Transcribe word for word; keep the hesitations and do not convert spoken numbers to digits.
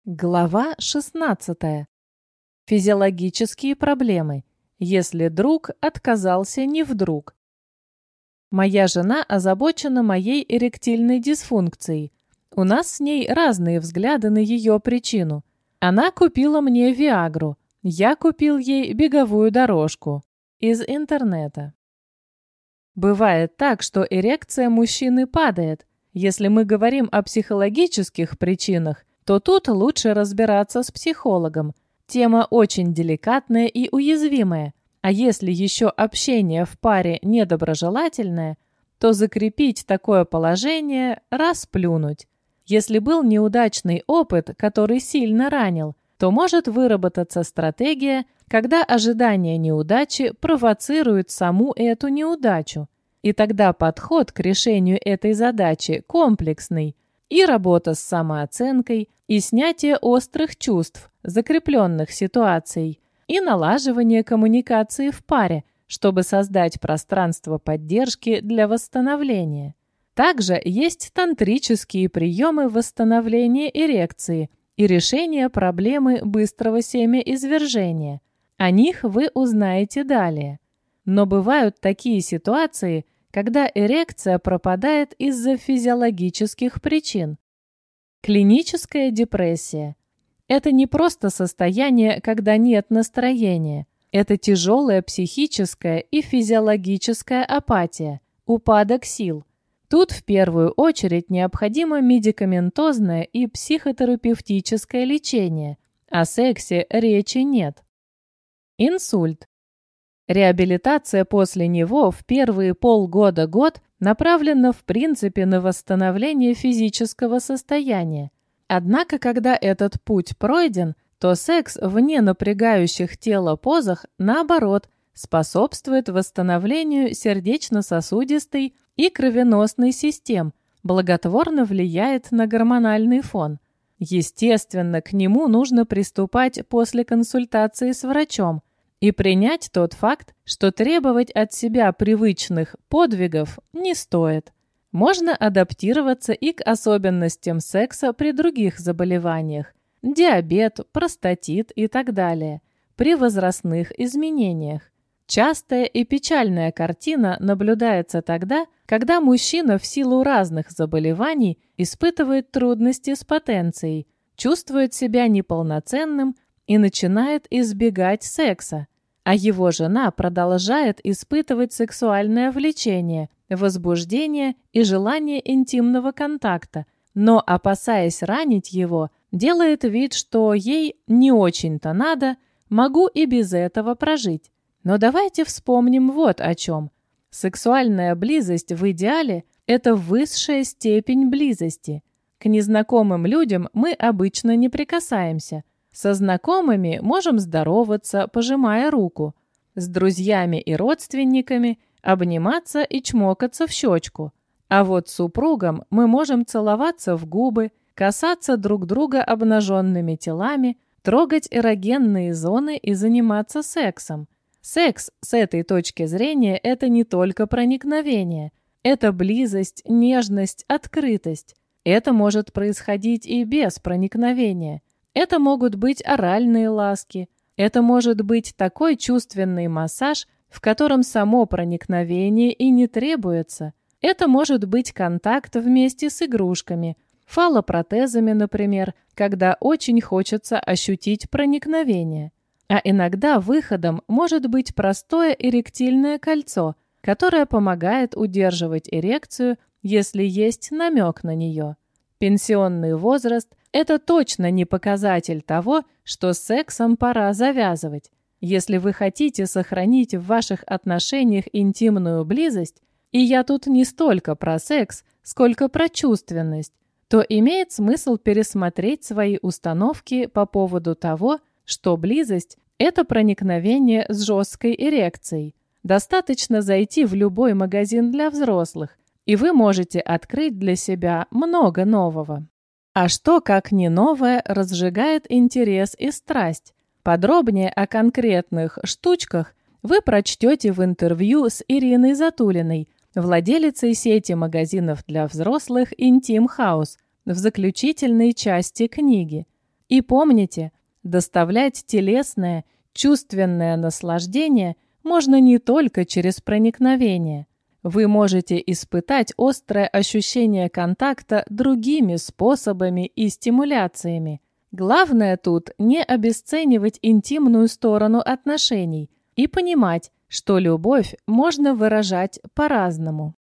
Глава шестнадцатая. Физиологические проблемы, если друг отказался не вдруг. Моя жена озабочена моей эректильной дисфункцией. У нас с ней разные взгляды на ее причину. Она купила мне Виагру, я купил ей беговую дорожку из интернета. Бывает так, что эрекция мужчины падает. Если мы говорим о психологических причинах, то тут лучше разбираться с психологом. Тема очень деликатная и уязвимая, а если еще общение в паре недоброжелательное, то закрепить такое положение – расплюнуть. Если был неудачный опыт, который сильно ранил, то может выработаться стратегия, когда ожидание неудачи провоцирует саму эту неудачу. И тогда подход к решению этой задачи комплексный. И работа с самооценкой, и снятие острых чувств, закрепленных ситуаций, и налаживание коммуникации в паре, чтобы создать пространство поддержки для восстановления. Также есть тантрические приемы восстановления эрекции и решения проблемы быстрого семяизвержения. О них вы узнаете далее. Но бывают такие ситуации, когда эрекция пропадает из-за физиологических причин. Клиническая депрессия – это не просто состояние, когда нет настроения. Это тяжелая психическая и физиологическая апатия, упадок сил. Тут в первую очередь необходимо медикаментозное и психотерапевтическое лечение. О сексе речи нет. Инсульт. Реабилитация после него в первые полгода-год направлена в принципе на восстановление физического состояния. Однако, когда этот путь пройден, то секс в ненапрягающих тело позах, наоборот, способствует восстановлению сердечно-сосудистой и кровеносной систем, благотворно влияет на гормональный фон. Естественно, к нему нужно приступать после консультации с врачом, и принять тот факт, что требовать от себя привычных подвигов не стоит. Можно адаптироваться и к особенностям секса при других заболеваниях – диабет, простатит и так далее, при возрастных изменениях. Частая и печальная картина наблюдается тогда, когда мужчина в силу разных заболеваний испытывает трудности с потенцией, чувствует себя неполноценным и начинает избегать секса. А его жена продолжает испытывать сексуальное влечение, возбуждение и желание интимного контакта, но, опасаясь ранить его, делает вид, что ей не очень-то надо, могу и без этого прожить. Но давайте вспомним вот о чем. Сексуальная близость в идеале – это высшая степень близости. К незнакомым людям мы обычно не прикасаемся. Со знакомыми можем здороваться, пожимая руку. С друзьями и родственниками обниматься и чмокаться в щечку. А вот с супругом мы можем целоваться в губы, касаться друг друга обнаженными телами, трогать эрогенные зоны и заниматься сексом. Секс, с этой точки зрения, это не только проникновение. Это близость, нежность, открытость. Это может происходить и без проникновения. Это могут быть оральные ласки. Это может быть такой чувственный массаж, в котором само проникновение и не требуется. Это может быть контакт вместе с игрушками, фаллопротезами, например, когда очень хочется ощутить проникновение. А иногда выходом может быть простое эректильное кольцо, которое помогает удерживать эрекцию, если есть намек на нее. Пенсионный возраст – это точно не показатель того, что с сексом пора завязывать. Если вы хотите сохранить в ваших отношениях интимную близость, и я тут не столько про секс, сколько про чувственность, то имеет смысл пересмотреть свои установки по поводу того, что близость – это проникновение с жесткой эрекцией. Достаточно зайти в любой магазин для взрослых, и вы можете открыть для себя много нового. А что, как не новое, разжигает интерес и страсть? Подробнее о конкретных штучках вы прочтете в интервью с Ириной Затулиной, владелицей сети магазинов для взрослых Intim House, в заключительной части книги. И помните, доставлять телесное, чувственное наслаждение можно не только через проникновение. Вы можете испытать острое ощущение контакта другими способами и стимуляциями. Главное тут не обесценивать интимную сторону отношений и понимать, что любовь можно выражать по-разному.